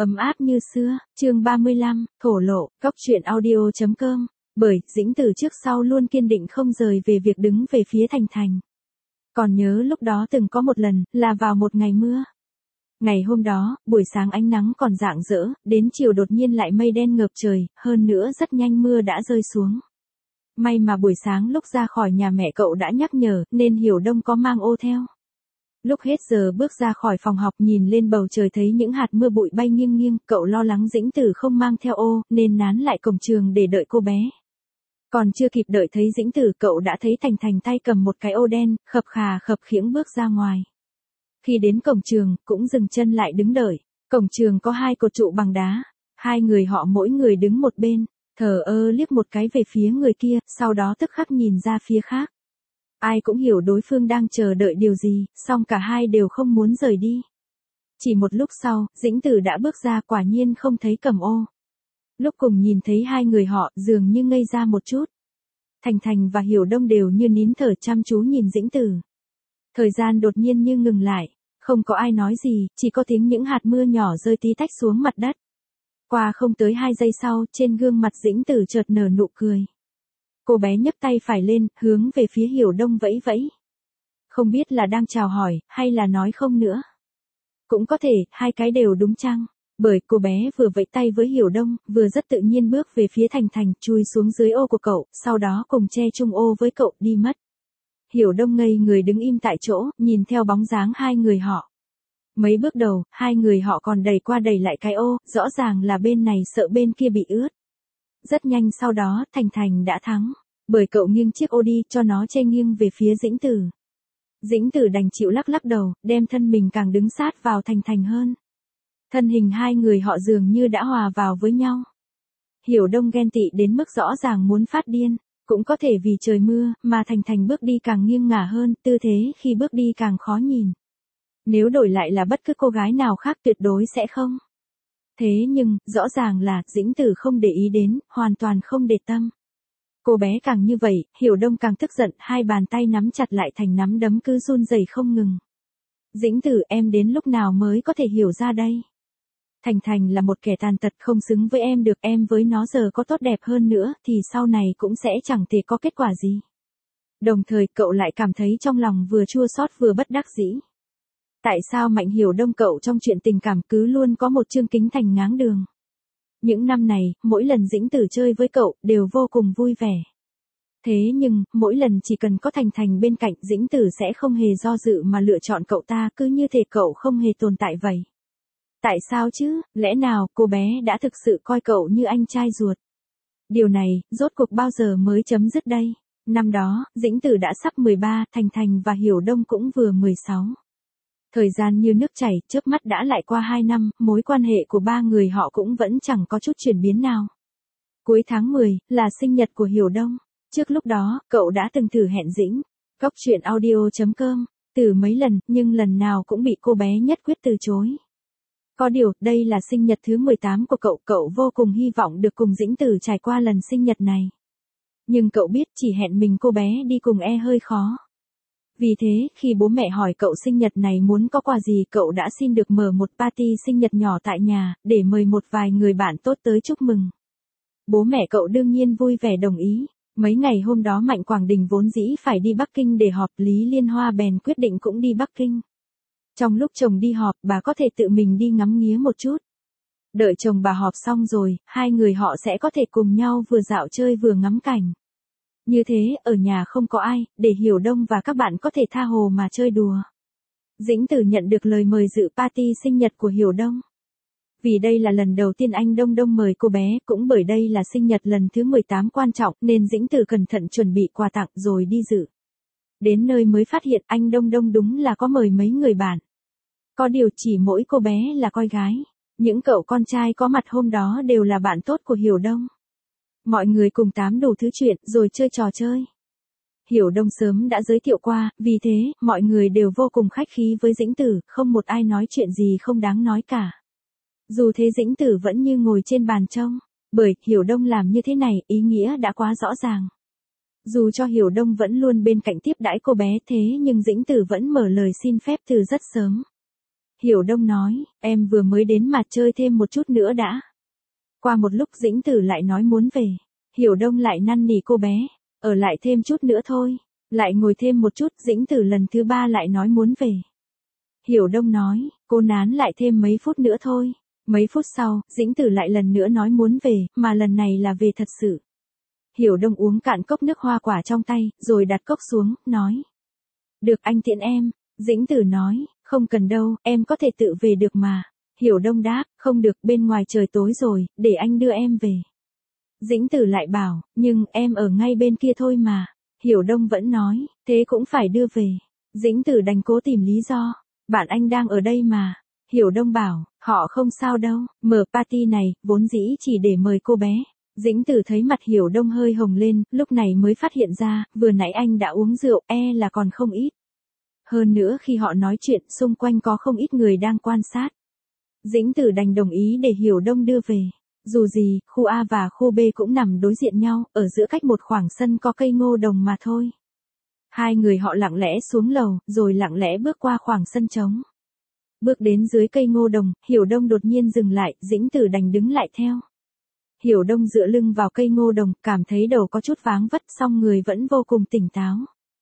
Ấm áp như xưa, chương 35, thổ lộ, góc truyện audio.com, bởi, Dĩnh từ trước sau luôn kiên định không rời về việc đứng về phía Thành Thành. Còn nhớ lúc đó từng có một lần, là vào một ngày mưa. Ngày hôm đó, buổi sáng ánh nắng còn rạng rỡ, đến chiều đột nhiên lại mây đen ngập trời, hơn nữa rất nhanh mưa đã rơi xuống. May mà buổi sáng lúc ra khỏi nhà mẹ cậu đã nhắc nhở, nên Hiểu Đông có mang ô theo. Lúc hết giờ bước ra khỏi phòng học nhìn lên bầu trời thấy những hạt mưa bụi bay nghiêng nghiêng, cậu lo lắng Dĩnh Tử không mang theo ô, nên nán lại cổng trường để đợi cô bé. Còn chưa kịp đợi thấy Dĩnh Tử cậu đã thấy Thành Thành tay cầm một cái ô đen, khập khà khập khiễng bước ra ngoài. Khi đến cổng trường, cũng dừng chân lại đứng đợi. Cổng trường có hai cột trụ bằng đá, hai người họ mỗi người đứng một bên, thờ ơ liếc một cái về phía người kia, sau đó tức khắc nhìn ra phía khác. Ai cũng hiểu đối phương đang chờ đợi điều gì, song cả hai đều không muốn rời đi. Chỉ một lúc sau, Dĩnh Tử đã bước ra quả nhiên không thấy cầm ô. Lúc cùng nhìn thấy hai người họ dường như ngây ra một chút. Thành Thành và Hiểu Đông đều như nín thở chăm chú nhìn Dĩnh Tử. Thời gian đột nhiên như ngừng lại, không có ai nói gì, chỉ có tiếng những hạt mưa nhỏ rơi tí tách xuống mặt đất. Qua không tới 2 giây sau, trên gương mặt Dĩnh Tử chợt nở nụ cười. Cô bé nhấc tay phải lên, hướng về phía Hiểu Đông vẫy vẫy. Không biết là đang chào hỏi, hay là nói không nữa. Cũng có thể, hai cái đều đúng chăng? Bởi cô bé vừa vẫy tay với Hiểu Đông, vừa rất tự nhiên bước về phía Thành Thành, chui xuống dưới ô của cậu, sau đó cùng che chung ô với cậu đi mất. Hiểu Đông ngây người đứng im tại chỗ, nhìn theo bóng dáng hai người họ. Mấy bước đầu, hai người họ còn đẩy qua đẩy lại cái ô, rõ ràng là bên này sợ bên kia bị ướt. Rất nhanh sau đó, Thành Thành đã thắng, bởi cậu nghiêng chiếc ô đi cho nó che nghiêng về phía Dĩnh Tử. Dĩnh Tử đành chịu lắc lắc đầu, đem thân mình càng đứng sát vào Thành Thành hơn. Thân hình hai người họ dường như đã hòa vào với nhau. Hiểu Đông ghen tị đến mức rõ ràng muốn phát điên, cũng có thể vì trời mưa mà Thành Thành bước đi càng nghiêng ngả hơn, tư thế khi bước đi càng khó nhìn. Nếu đổi lại là bất cứ cô gái nào khác tuyệt đối sẽ không. Thế nhưng, rõ ràng là, Dĩnh Tử không để ý đến, hoàn toàn không để tâm. Cô bé càng như vậy, Hiểu Đông càng tức giận, hai bàn tay nắm chặt lại thành nắm đấm cứ run rẩy không ngừng. Dĩnh Tử, em đến lúc nào mới có thể hiểu ra đây? Thành Thành là một kẻ tàn tật không xứng với em được, em với nó giờ có tốt đẹp hơn nữa, thì sau này cũng sẽ chẳng thể có kết quả gì. Đồng thời cậu lại cảm thấy trong lòng vừa chua xót vừa bất đắc dĩ. Tại sao Mạnh Hiểu Đông cậu trong chuyện tình cảm cứ luôn có một Trương Kính Thành ngáng đường? Những năm này, mỗi lần Dĩnh Tử chơi với cậu, đều vô cùng vui vẻ. Thế nhưng, mỗi lần chỉ cần có Thành Thành bên cạnh, Dĩnh Tử sẽ không hề do dự mà lựa chọn cậu ta, cứ như thể cậu không hề tồn tại vậy. Tại sao chứ, lẽ nào cô bé đã thực sự coi cậu như anh trai ruột? Điều này, rốt cuộc bao giờ mới chấm dứt đây? Năm đó, Dĩnh Tử đã sắp 13, Thành Thành và Hiểu Đông cũng vừa 16. Thời gian như nước chảy, chớp mắt đã lại qua 2 năm, mối quan hệ của ba người họ cũng vẫn chẳng có chút chuyển biến nào. Cuối tháng 10, là sinh nhật của Hiểu Đông. Trước lúc đó, cậu đã từng thử hẹn Dĩnh, góc truyện audio.com, từ mấy lần, nhưng lần nào cũng bị cô bé nhất quyết từ chối. Có điều, đây là sinh nhật thứ 18 của cậu vô cùng hy vọng được cùng Dĩnh Tử trải qua lần sinh nhật này. Nhưng cậu biết chỉ hẹn mình cô bé đi cùng hơi khó. Vì thế, khi bố mẹ hỏi cậu sinh nhật này muốn có quà gì, cậu đã xin được mở một party sinh nhật nhỏ tại nhà, để mời một vài người bạn tốt tới chúc mừng. Bố mẹ cậu đương nhiên vui vẻ đồng ý. Mấy ngày hôm đó Mạnh Quảng Đình vốn dĩ phải đi Bắc Kinh để họp, Lý Liên Hoa bèn quyết định cũng đi Bắc Kinh. Trong lúc chồng đi họp, bà có thể tự mình đi ngắm nghía một chút. Đợi chồng bà họp xong rồi, hai người họ sẽ có thể cùng nhau vừa dạo chơi vừa ngắm cảnh. Như thế, ở nhà không có ai, để Hiểu Đông và các bạn có thể tha hồ mà chơi đùa. Dĩnh Tử nhận được lời mời dự party sinh nhật của Hiểu Đông. Vì đây là lần đầu tiên anh Đông Đông mời cô bé, cũng bởi đây là sinh nhật lần thứ 18 quan trọng, nên Dĩnh Tử cẩn thận chuẩn bị quà tặng rồi đi dự. Đến nơi mới phát hiện anh Đông Đông đúng là có mời mấy người bạn. Có điều chỉ mỗi cô bé là con gái. Những cậu con trai có mặt hôm đó đều là bạn tốt của Hiểu Đông. Mọi người cùng tám đủ thứ chuyện rồi chơi trò chơi. Hiểu Đông sớm đã giới thiệu qua, vì thế, mọi người đều vô cùng khách khí với Dĩnh Tử, không một ai nói chuyện gì không đáng nói cả. Dù thế Dĩnh Tử vẫn như ngồi trên bàn trông, bởi Hiểu Đông làm như thế này, ý nghĩa đã quá rõ ràng. Dù cho Hiểu Đông vẫn luôn bên cạnh tiếp đãi cô bé thế nhưng Dĩnh Tử vẫn mở lời xin phép từ rất sớm. Hiểu Đông nói, em vừa mới đến mà chơi thêm một chút nữa đã. Qua một lúc Dĩnh Tử lại nói muốn về. Hiểu Đông lại năn nỉ cô bé, ở lại thêm chút nữa thôi. Lại ngồi thêm một chút, Dĩnh Tử lần thứ 3 lại nói muốn về. Hiểu Đông nói, cô nán lại thêm mấy phút nữa thôi. Mấy phút sau, Dĩnh Tử lại lần nữa nói muốn về, mà lần này là về thật sự. Hiểu Đông uống cạn cốc nước hoa quả trong tay, rồi đặt cốc xuống, nói. Được anh tiễn em. Dĩnh Tử nói, không cần đâu, em có thể tự về được mà. Hiểu Đông đáp, không được, bên ngoài trời tối rồi, để anh đưa em về. Dĩnh Tử lại bảo, nhưng em ở ngay bên kia thôi mà. Hiểu Đông vẫn nói, thế cũng phải đưa về. Dĩnh Tử đành cố tìm lý do. Bạn anh đang ở đây mà. Hiểu Đông bảo, họ không sao đâu, mở party này, vốn dĩ chỉ để mời cô bé. Dĩnh Tử thấy mặt Hiểu Đông hơi hồng lên, lúc này mới phát hiện ra, vừa nãy anh đã uống rượu, là còn không ít. Hơn nữa khi họ nói chuyện, xung quanh có không ít người đang quan sát. Dĩnh Tử đành đồng ý để Hiểu Đông đưa về. Dù gì, khu A và khu B cũng nằm đối diện nhau, ở giữa cách một khoảng sân có cây ngô đồng mà thôi. Hai người họ lặng lẽ xuống lầu, rồi lặng lẽ bước qua khoảng sân trống. Bước đến dưới cây ngô đồng, Hiểu Đông đột nhiên dừng lại, Dĩnh Tử đành đứng lại theo. Hiểu Đông dựa lưng vào cây ngô đồng, cảm thấy đầu có chút váng vất, song người vẫn vô cùng tỉnh táo.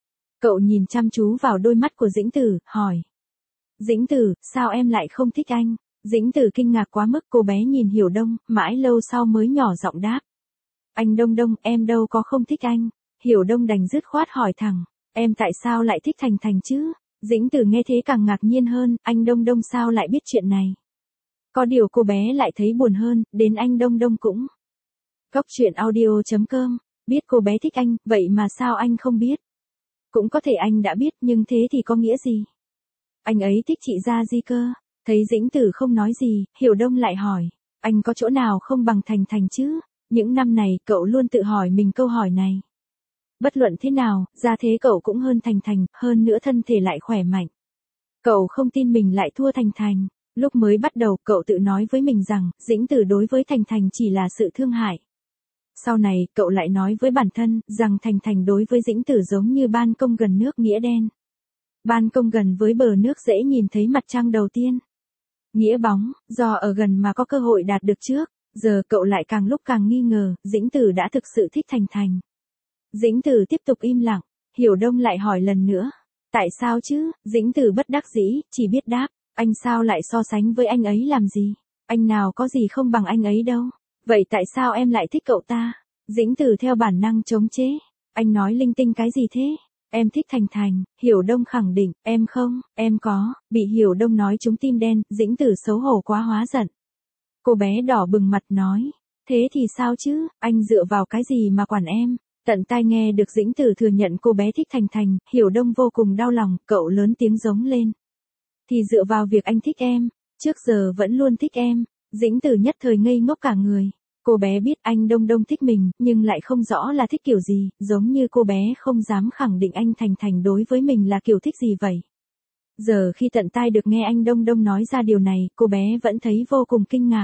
Cậu nhìn chăm chú vào đôi mắt của Dĩnh Tử, hỏi. Dĩnh Tử, sao em lại không thích anh? Dĩnh Tử kinh ngạc quá mức, cô bé nhìn Hiểu Đông, mãi lâu sau mới nhỏ giọng đáp. Anh Đông Đông, em đâu có không thích anh. Hiểu Đông đành dứt khoát hỏi thẳng, em tại sao lại thích Thành Thành chứ? Dĩnh Tử nghe thế càng ngạc nhiên hơn, anh Đông Đông sao lại biết chuyện này? Có điều cô bé lại thấy buồn hơn, đến anh Đông Đông cũng. Góc truyện audio.com, biết cô bé thích anh, vậy mà sao anh không biết? Cũng có thể anh đã biết, nhưng thế thì có nghĩa gì? Anh ấy thích chị Gia Di cơ. Thấy Dĩnh Tử không nói gì, Hiểu Đông lại hỏi, anh có chỗ nào không bằng Thành Thành chứ? Những năm này, cậu luôn tự hỏi mình câu hỏi này. Bất luận thế nào, ra thế cậu cũng hơn Thành Thành, hơn nữa thân thể lại khỏe mạnh. Cậu không tin mình lại thua Thành Thành. Lúc mới bắt đầu, cậu tự nói với mình rằng, Dĩnh Tử đối với Thành Thành chỉ là sự thương hại. Sau này, cậu lại nói với bản thân, rằng Thành Thành đối với Dĩnh Tử giống như ban công gần nước nghĩa đen. Ban công gần với bờ nước dễ nhìn thấy mặt trăng đầu tiên. Nghĩa bóng, do ở gần mà có cơ hội đạt được trước, giờ cậu lại càng lúc càng nghi ngờ, Dĩnh Tử đã thực sự thích Thành Thành. Dĩnh Tử tiếp tục im lặng, Hiểu Đông lại hỏi lần nữa. Tại sao chứ? Dĩnh Tử bất đắc dĩ, chỉ biết đáp, anh sao lại so sánh với anh ấy làm gì? Anh nào có gì không bằng anh ấy đâu. Vậy tại sao em lại thích cậu ta? Dĩnh Tử theo bản năng chống chế. Anh nói linh tinh cái gì thế? Em thích Thành Thành. Hiểu Đông khẳng định, em không, em có. Bị Hiểu Đông nói trúng tim đen, Dĩnh Tử xấu hổ quá hóa giận. Cô bé đỏ bừng mặt nói, thế thì sao chứ, anh dựa vào cái gì mà quản em? Tận tai nghe được Dĩnh Tử thừa nhận cô bé thích Thành Thành, Hiểu Đông vô cùng đau lòng, cậu lớn tiếng giống lên. Thì dựa vào việc anh thích em, trước giờ vẫn luôn thích em. Dĩnh Tử nhất thời ngây ngốc cả người. Cô bé biết anh Đông Đông thích mình, nhưng lại không rõ là thích kiểu gì, giống như cô bé không dám khẳng định anh Thành Thành đối với mình là kiểu thích gì vậy. Giờ khi tận tai được nghe anh Đông Đông nói ra điều này, cô bé vẫn thấy vô cùng kinh ngạc.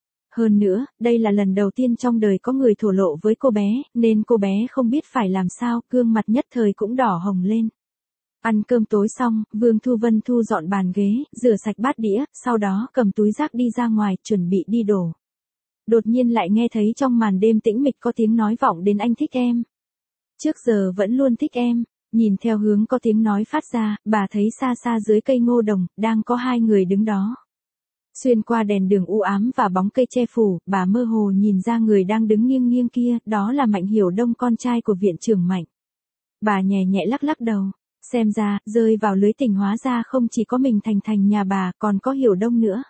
Hơn nữa, đây là lần đầu tiên trong đời có người thổ lộ với cô bé, nên cô bé không biết phải làm sao, gương mặt nhất thời cũng đỏ hồng lên. Ăn cơm tối xong, Vương Thu Vân thu dọn bàn ghế, rửa sạch bát đĩa, sau đó cầm túi rác đi ra ngoài, chuẩn bị đi đổ. Đột nhiên lại nghe thấy trong màn đêm tĩnh mịch có tiếng nói vọng đến anh thích em. Trước giờ vẫn luôn thích em. Nhìn theo hướng có tiếng nói phát ra, bà thấy xa xa dưới cây ngô đồng, đang có hai người đứng đó. Xuyên qua đèn đường u ám và bóng cây che phủ, bà mơ hồ nhìn ra người đang đứng nghiêng nghiêng kia, đó là Mạnh Hiểu Đông, con trai của viện trưởng Mạnh. Bà nhẹ nhẹ lắc lắc đầu. Xem ra, rơi vào lưới tình hóa ra không chỉ có mình Thành Thành nhà bà, còn có Hiểu Đông nữa.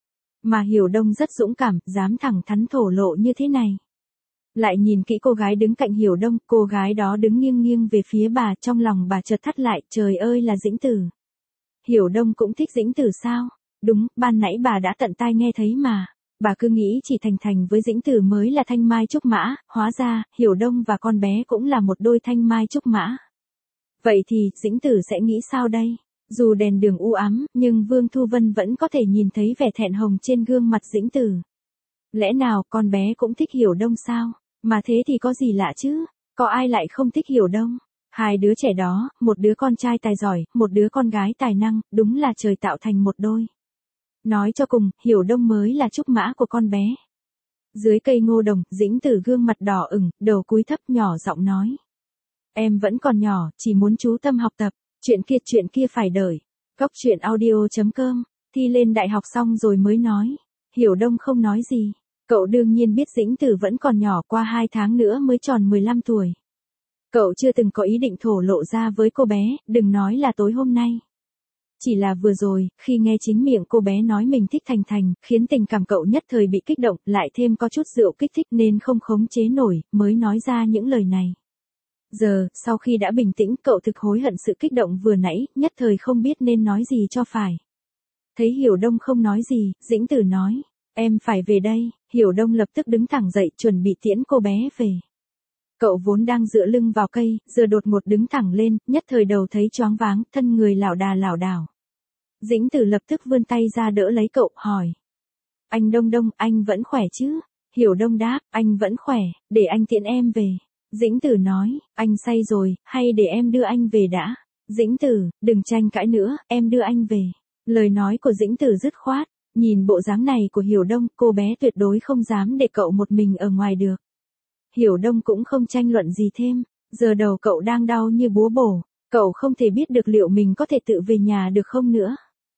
Mà Hiểu Đông rất dũng cảm, dám thẳng thắn thổ lộ như thế này. Lại nhìn kỹ cô gái đứng cạnh Hiểu Đông, cô gái đó đứng nghiêng nghiêng về phía bà, trong lòng bà chợt thắt lại, trời ơi là Dĩnh Tử. Hiểu Đông cũng thích Dĩnh Tử sao? Đúng, ban nãy bà đã tận tai nghe thấy mà. Bà cứ nghĩ chỉ Thành Thành với Dĩnh Tử mới là thanh mai trúc mã, hóa ra, Hiểu Đông và con bé cũng là một đôi thanh mai trúc mã. Vậy thì, Dĩnh Tử sẽ nghĩ sao đây? Dù đèn đường u ám, nhưng Vương Thu Vân vẫn có thể nhìn thấy vẻ thẹn hồng trên gương mặt Dĩnh Tử. Lẽ nào con bé cũng thích Hiểu Đông sao? Mà thế thì có gì lạ chứ? Có ai lại không thích Hiểu Đông? Hai đứa trẻ đó, một đứa con trai tài giỏi, một đứa con gái tài năng, đúng là trời tạo thành một đôi. Nói cho cùng, Hiểu Đông mới là trúc mã của con bé. Dưới cây ngô đồng, Dĩnh Tử gương mặt đỏ ửng, đầu cúi thấp nhỏ giọng nói. Em vẫn còn nhỏ, chỉ muốn chú tâm học tập, chuyện kia phải đợi. Cóc truyện audio.com, thi lên đại học xong rồi mới nói. Hiểu Đông không nói gì. Cậu đương nhiên biết Dĩnh Tử vẫn còn nhỏ, qua 2 tháng nữa mới tròn 15 tuổi. Cậu chưa từng có ý định thổ lộ ra với cô bé, đừng nói là tối hôm nay. Chỉ là vừa rồi, khi nghe chính miệng cô bé nói mình thích Thành Thành, khiến tình cảm cậu nhất thời bị kích động, lại thêm có chút rượu kích thích nên không khống chế nổi, mới nói ra những lời này. Giờ, sau khi đã bình tĩnh, cậu thực hối hận sự kích động vừa nãy, nhất thời không biết nên nói gì cho phải. Thấy Hiểu Đông không nói gì, Dĩnh Tử nói, em phải về đây. Hiểu Đông lập tức đứng thẳng dậy, chuẩn bị tiễn cô bé về. Cậu vốn đang dựa lưng vào cây, giờ đột ngột đứng thẳng lên, nhất thời đầu thấy choáng váng, thân người lảo đảo. Dĩnh Tử lập tức vươn tay ra đỡ lấy cậu, hỏi. Anh Đông Đông, anh vẫn khỏe chứ? Hiểu Đông đáp, anh vẫn khỏe, để anh tiễn em về. Dĩnh Tử nói, anh say rồi, hay để em đưa anh về đã? Dĩnh Tử, đừng tranh cãi nữa, em đưa anh về. Lời nói của Dĩnh Tử dứt khoát, nhìn bộ dáng này của Hiểu Đông, cô bé tuyệt đối không dám để cậu một mình ở ngoài được. Hiểu Đông cũng không tranh luận gì thêm, giờ đầu cậu đang đau như búa bổ, cậu không thể biết được liệu mình có thể tự về nhà được không nữa.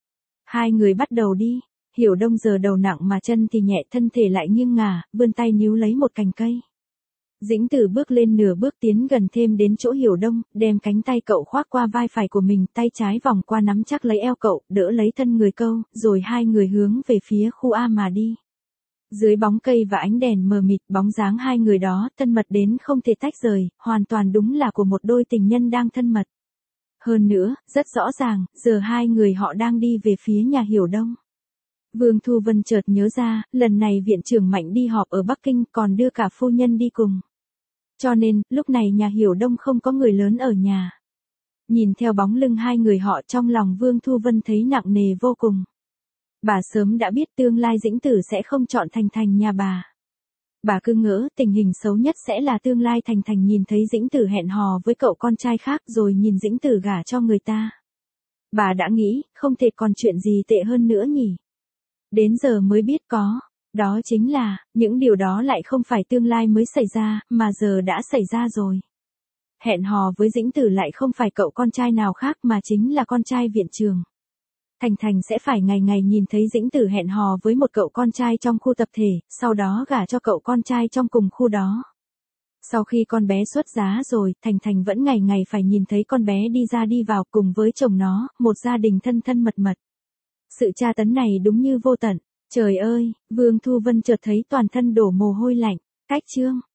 Hai người bắt đầu đi, Hiểu Đông giờ đầu nặng mà chân thì nhẹ, thân thể lại nghiêng ngả, vươn tay níu lấy một cành cây. Dĩnh Tử bước lên nửa bước tiến gần thêm đến chỗ Hiểu Đông, đem cánh tay cậu khoác qua vai phải của mình, tay trái vòng qua nắm chắc lấy eo cậu, đỡ lấy thân người câu, rồi hai người hướng về phía khu A mà đi. Dưới bóng cây và ánh đèn mờ mịt, bóng dáng hai người đó thân mật đến không thể tách rời, hoàn toàn đúng là của một đôi tình nhân đang thân mật. Hơn nữa, rất rõ ràng, giờ hai người họ đang đi về phía nhà Hiểu Đông. Vương Thu Vân chợt nhớ ra, lần này viện trưởng Mạnh đi họp ở Bắc Kinh, còn đưa cả phu nhân đi cùng. Cho nên, lúc này nhà Hiểu Đông không có người lớn ở nhà. Nhìn theo bóng lưng hai người họ, trong lòng Vương Thu Vân thấy nặng nề vô cùng. Bà sớm đã biết tương lai Dĩnh Tử sẽ không chọn Thành Thành nhà bà. Bà cứ ngỡ tình hình xấu nhất sẽ là tương lai Thành Thành nhìn thấy Dĩnh Tử hẹn hò với cậu con trai khác rồi nhìn Dĩnh Tử gả cho người ta. Bà đã nghĩ, không thể còn chuyện gì tệ hơn nữa nhỉ. Đến giờ mới biết có, đó chính là, những điều đó lại không phải tương lai mới xảy ra, mà giờ đã xảy ra rồi. Hẹn hò với Dĩnh Tử lại không phải cậu con trai nào khác mà chính là con trai viện trường. Thành Thành sẽ phải ngày ngày nhìn thấy Dĩnh Tử hẹn hò với một cậu con trai trong khu tập thể, sau đó gả cho cậu con trai trong cùng khu đó. Sau khi con bé xuất giá rồi, Thành Thành vẫn ngày ngày phải nhìn thấy con bé đi ra đi vào cùng với chồng nó, một gia đình thân thân mật mật. Sự tra tấn này đúng như vô tận. Trời ơi, Vương Thu Vân chợt thấy toàn thân đổ mồ hôi lạnh. Cách chương